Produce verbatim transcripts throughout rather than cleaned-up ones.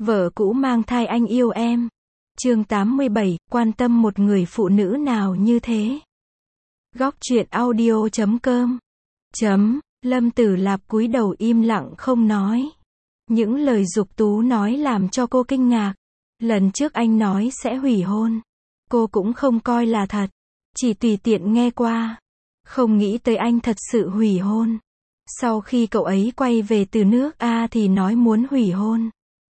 Vợ cũ mang thai anh yêu em. Chương tám mươi bảy, quan tâm một người phụ nữ nào như thế. Góc truyện audio chấm com. Chấm, Lâm Tử Lạp cúi đầu im lặng không nói. Những lời Dục Tú nói làm cho cô kinh ngạc. Lần trước anh nói sẽ hủy hôn. Cô cũng không coi là thật. Chỉ tùy tiện nghe qua. Không nghĩ tới anh thật sự hủy hôn. Sau khi cậu ấy quay về từ nước A thì nói muốn hủy hôn.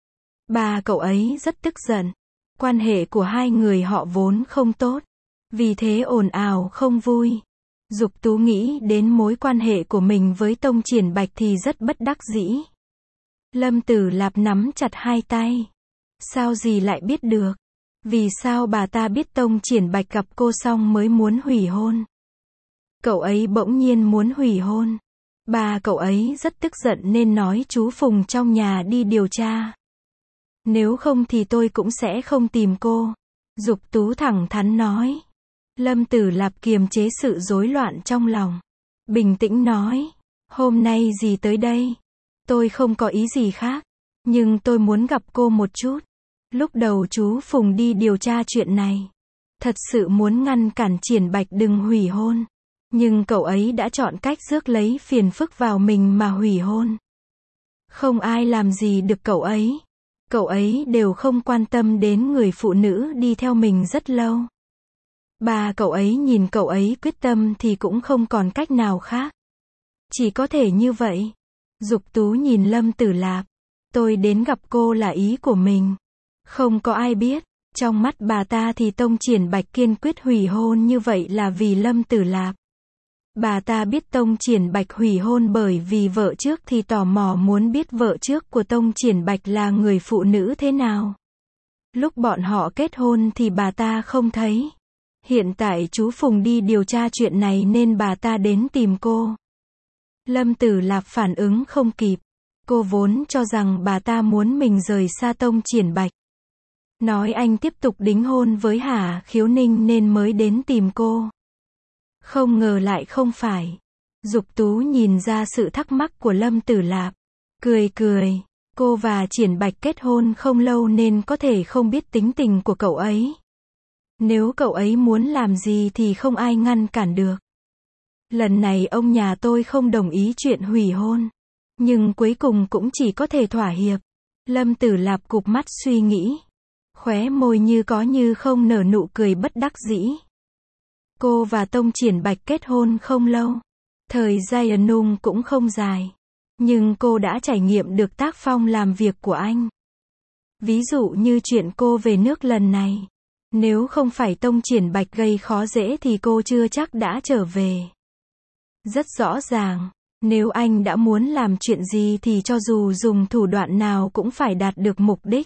Ba cậu ấy rất tức giận. Quan hệ của hai người họ vốn không tốt. Vì thế ồn ào không vui. Dục Tú nghĩ đến mối quan hệ của mình với Tông Triển Bạch thì rất bất đắc dĩ. Lâm Tử Lạp nắm chặt hai tay. Sao gì lại biết được? Vì sao bà ta biết Tông Triển Bạch gặp cô xong mới muốn hủy hôn? Cậu ấy bỗng nhiên muốn hủy hôn. Bà cậu ấy rất tức giận nên nói chú Phùng trong nhà đi điều tra. Nếu không thì tôi cũng sẽ không tìm cô. Dục Tú thẳng thắn nói. Lâm Tử Lạp kiềm chế sự rối loạn trong lòng. Bình tĩnh nói. Hôm nay dì tới đây. Tôi không có ý gì khác. Nhưng tôi muốn gặp cô một chút. Lúc đầu chú Phùng đi điều tra chuyện này. Thật sự muốn ngăn cản Triển Bạch đừng hủy hôn. Nhưng cậu ấy đã chọn cách rước lấy phiền phức vào mình mà hủy hôn. Không ai làm gì được cậu ấy. Cậu ấy đều không quan tâm đến người phụ nữ đi theo mình rất lâu. Bà cậu ấy nhìn cậu ấy quyết tâm thì cũng không còn cách nào khác. Chỉ có thể như vậy. Dục Tú nhìn Lâm Tử Lạp. Tôi đến gặp cô là ý của mình. Không có ai biết. Trong mắt bà ta thì Tông Triển Bạch kiên quyết hủy hôn như vậy là vì Lâm Tử Lạp. Bà ta biết Tông Triển Bạch hủy hôn bởi vì vợ trước thì tò mò muốn biết vợ trước của Tông Triển Bạch là người phụ nữ thế nào. Lúc bọn họ kết hôn thì bà ta không thấy. Hiện tại chú Phùng đi điều tra chuyện này nên bà ta đến tìm cô. Lâm Tử Lạp phản ứng không kịp. Cô vốn cho rằng bà ta muốn mình rời xa Tông Triển Bạch. Nói anh tiếp tục đính hôn với Hà Khiếu Ninh nên mới đến tìm cô. Không ngờ lại không phải. Dục Tú nhìn ra sự thắc mắc của Lâm Tử Lạp. Cười cười. Cô và Triển Bạch kết hôn không lâu nên có thể không biết tính tình của cậu ấy. Nếu cậu ấy muốn làm gì thì không ai ngăn cản được. Lần này ông nhà tôi không đồng ý chuyện hủy hôn. Nhưng cuối cùng cũng chỉ có thể thỏa hiệp. Lâm Tử Lạp cụp mắt suy nghĩ. Khóe môi như có như không nở nụ cười bất đắc dĩ. Cô và Tông Triển Bạch kết hôn không lâu. Thời gian nung cũng không dài. Nhưng cô đã trải nghiệm được tác phong làm việc của anh. Ví dụ như chuyện cô về nước lần này. Nếu không phải Tông Triển Bạch gây khó dễ thì cô chưa chắc đã trở về. Rất rõ ràng. Nếu anh đã muốn làm chuyện gì thì cho dù dùng thủ đoạn nào cũng phải đạt được mục đích.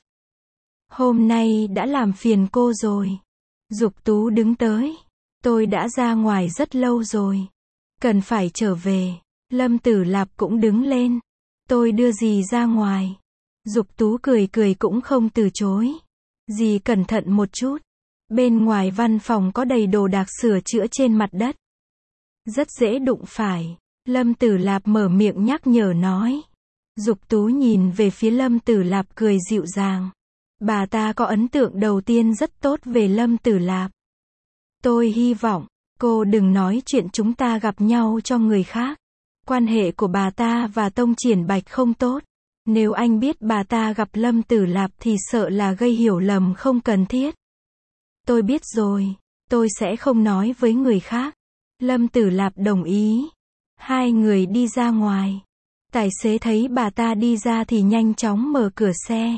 Hôm nay đã làm phiền cô rồi. Dục Tú đứng tới. Tôi đã ra ngoài rất lâu rồi. Cần phải trở về. Lâm Tử Lạp cũng đứng lên. Tôi đưa dì ra ngoài. Dục Tú cười cười cũng không từ chối. Dì cẩn thận một chút. Bên ngoài văn phòng có đầy đồ đạc sửa chữa trên mặt đất. Rất dễ đụng phải. Lâm Tử Lạp mở miệng nhắc nhở nói. Dục Tú nhìn về phía Lâm Tử Lạp cười dịu dàng. Bà ta có ấn tượng đầu tiên rất tốt về Lâm Tử Lạp. Tôi hy vọng, cô đừng nói chuyện chúng ta gặp nhau cho người khác. Quan hệ của bà ta và Tông Triển Bạch không tốt. Nếu anh biết bà ta gặp Lâm Tử Lạp thì sợ là gây hiểu lầm không cần thiết. Tôi biết rồi, tôi sẽ không nói với người khác. Lâm Tử Lạp đồng ý. Hai người đi ra ngoài. Tài xế thấy bà ta đi ra thì nhanh chóng mở cửa xe.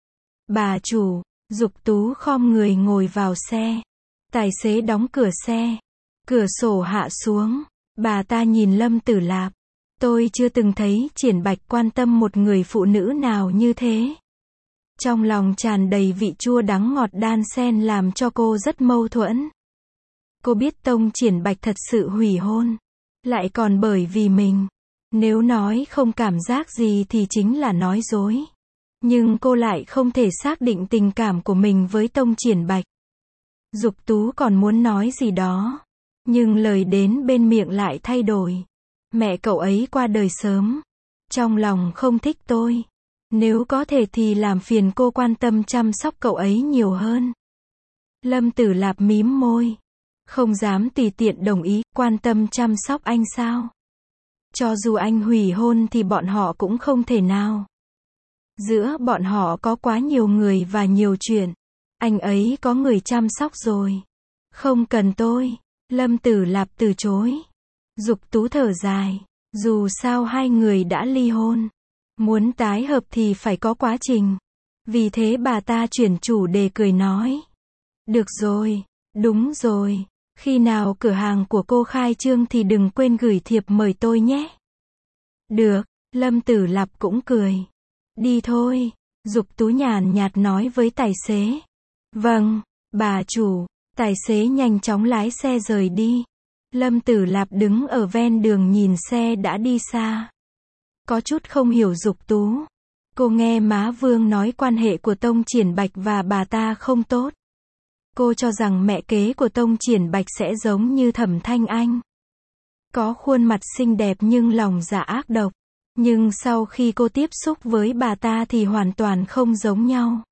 Bà chủ, Dục Tú khom người ngồi vào xe. Tài xế đóng cửa xe. Cửa sổ hạ xuống. Bà ta nhìn Lâm Tử Lạp. Tôi chưa từng thấy Triển Bạch quan tâm một người phụ nữ nào như thế. Trong lòng tràn đầy vị chua đắng ngọt đan xen làm cho cô rất mâu thuẫn. Cô biết Tông Triển Bạch thật sự hủy hôn. Lại còn bởi vì mình. Nếu nói không cảm giác gì thì chính là nói dối. Nhưng cô lại không thể xác định tình cảm của mình với Tông Triển Bạch. Dục Tú còn muốn nói gì đó. Nhưng lời đến bên miệng lại thay đổi. Mẹ cậu ấy qua đời sớm. Trong lòng không thích tôi. Nếu có thể thì làm phiền cô quan tâm chăm sóc cậu ấy nhiều hơn. Lâm Tử Lạp mím môi. Không dám tùy tiện đồng ý, quan tâm chăm sóc anh sao? Cho dù anh hủy hôn thì bọn họ cũng không thể nào. Giữa bọn họ có quá nhiều người và nhiều chuyện. Anh ấy có người chăm sóc rồi. Không cần tôi. Lâm Tử Lạp từ chối. Dục Tú thở dài. Dù sao hai người đã ly hôn. Muốn tái hợp thì phải có quá trình. Vì thế bà ta chuyển chủ đề cười nói. Được rồi. Đúng rồi. Khi nào cửa hàng của cô khai trương thì đừng quên gửi thiệp mời tôi nhé. Được. Lâm Tử Lạp cũng cười. Đi thôi. Dục Tú nhàn nhạt nói với tài xế. Vâng, bà chủ. Tài xế nhanh chóng lái xe rời đi. Lâm Tử Lạp đứng ở ven đường nhìn xe đã đi xa. Có chút không hiểu Dục Tú. Cô nghe má Vương nói quan hệ của Tông Triển Bạch và bà ta không tốt. Cô cho rằng mẹ kế của Tông Triển Bạch sẽ giống như Thẩm Thanh Anh. Có khuôn mặt xinh đẹp nhưng lòng dạ ác độc. Nhưng sau khi cô tiếp xúc với bà ta thì hoàn toàn không giống nhau.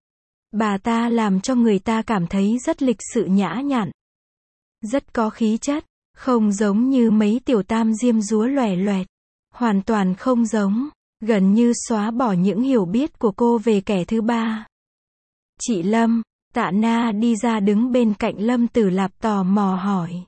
Bà ta làm cho người ta cảm thấy rất lịch sự nhã nhặn. Rất có khí chất, không giống như mấy tiểu tam diêm dúa loẻ loẹt. Hoàn toàn không giống, gần như xóa bỏ những hiểu biết của cô về kẻ thứ ba. Chị Lâm, Tạ Na đi ra đứng bên cạnh Lâm Tử Lạp tò mò hỏi.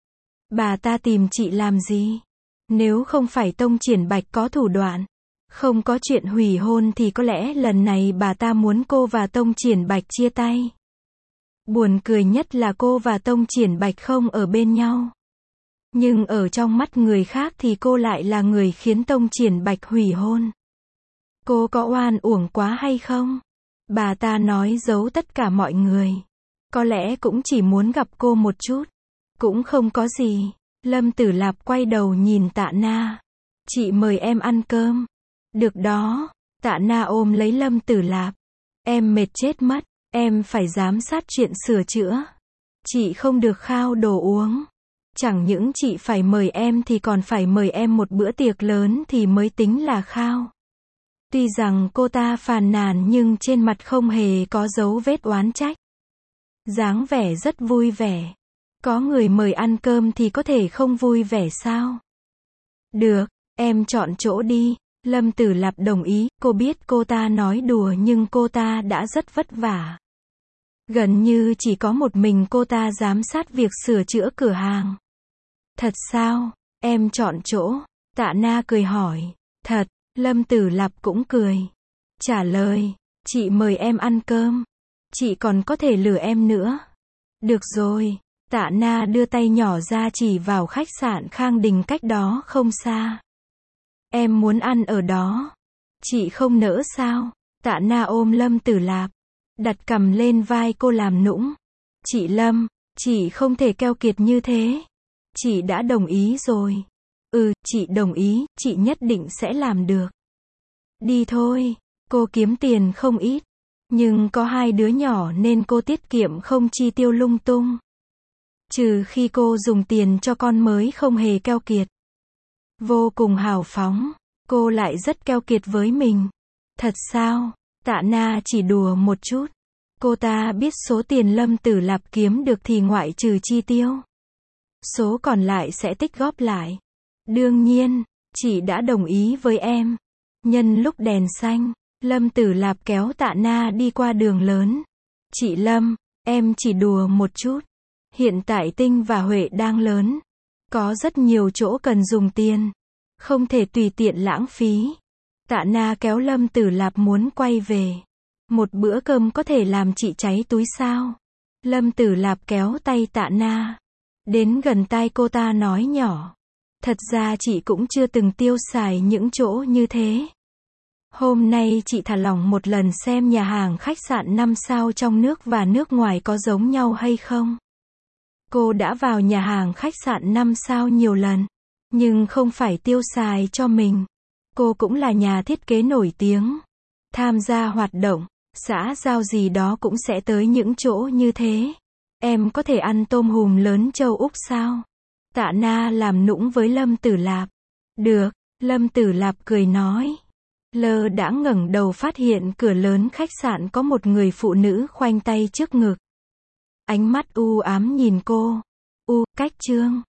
Bà ta tìm chị làm gì? Nếu không phải Tông Triển Bạch có thủ đoạn, không có chuyện hủy hôn thì có lẽ lần này bà ta muốn cô và Tông Triển Bạch chia tay. Buồn cười nhất là cô và Tông Triển Bạch không ở bên nhau. Nhưng ở trong mắt người khác thì cô lại là người khiến Tông Triển Bạch hủy hôn. Cô có oan uổng quá hay không? Bà ta nói giấu tất cả mọi người. Có lẽ cũng chỉ muốn gặp cô một chút. Cũng không có gì. Lâm Tử Lạp quay đầu nhìn Tạ Na. Chị mời em ăn cơm. Được đó. Tạ Na ôm lấy Lâm Tử Lạp. Em mệt chết mất. Em phải giám sát chuyện sửa chữa. Chị không được khao đồ uống. Chẳng những chị phải mời em thì còn phải mời em một bữa tiệc lớn thì mới tính là khao. Tuy rằng cô ta phàn nàn nhưng trên mặt không hề có dấu vết oán trách. Dáng vẻ rất vui vẻ. Có người mời ăn cơm thì có thể không vui vẻ sao? Được, em chọn chỗ đi. Lâm Tử Lạp đồng ý, cô biết cô ta nói đùa nhưng cô ta đã rất vất vả. Gần như chỉ có một mình cô ta giám sát việc sửa chữa cửa hàng. Thật sao? Em chọn chỗ. Tạ Na cười hỏi. Thật. Lâm Tử Lạp cũng cười. Trả lời. Chị mời em ăn cơm. Chị còn có thể lừa em nữa. Được rồi. Tạ Na đưa tay nhỏ ra chỉ vào khách sạn Khang Đình cách đó không xa. Em muốn ăn ở đó. Chị không nỡ sao? Tạ Na ôm Lâm Tử Lạp. Đặt cằm lên vai cô làm nũng. Chị Lâm, chị không thể keo kiệt như thế. Chị đã đồng ý rồi. Ừ, chị đồng ý, chị nhất định sẽ làm được. Đi thôi, cô kiếm tiền không ít. Nhưng có hai đứa nhỏ nên cô tiết kiệm không chi tiêu lung tung. Trừ khi cô dùng tiền cho con mới không hề keo kiệt. Vô cùng hào phóng, cô lại rất keo kiệt với mình. Thật sao? Tạ Na chỉ đùa một chút. Cô ta biết số tiền Lâm Tử Lạp kiếm được thì ngoại trừ chi tiêu. Số còn lại sẽ tích góp lại. Đương nhiên, chị đã đồng ý với em. Nhân lúc đèn xanh, Lâm Tử Lạp kéo Tạ Na đi qua đường lớn. Chị Lâm, em chỉ đùa một chút. Hiện tại Tinh và Huệ đang lớn. Có rất nhiều chỗ cần dùng tiền. Không thể tùy tiện lãng phí. Tạ Na kéo Lâm Tử Lạp muốn quay về. Một bữa cơm có thể làm chị cháy túi sao? Lâm Tử Lạp kéo tay Tạ Na. Đến gần tai cô ta nói nhỏ. Thật ra chị cũng chưa từng tiêu xài những chỗ như thế. Hôm nay chị thả lỏng một lần xem nhà hàng khách sạn năm sao trong nước và nước ngoài có giống nhau hay không. Cô đã vào nhà hàng khách sạn năm sao nhiều lần. Nhưng không phải tiêu xài cho mình. Cô cũng là nhà thiết kế nổi tiếng. Tham gia hoạt động, xã giao gì đó cũng sẽ tới những chỗ như thế. Em có thể ăn tôm hùm lớn châu Úc sao? Tạ Na làm nũng với Lâm Tử Lạp. Được, Lâm Tử Lạp cười nói. Lơ đãng ngẩng đầu phát hiện cửa lớn khách sạn có một người phụ nữ khoanh tay trước ngực. Ánh mắt u ám nhìn cô. U, cách Trương.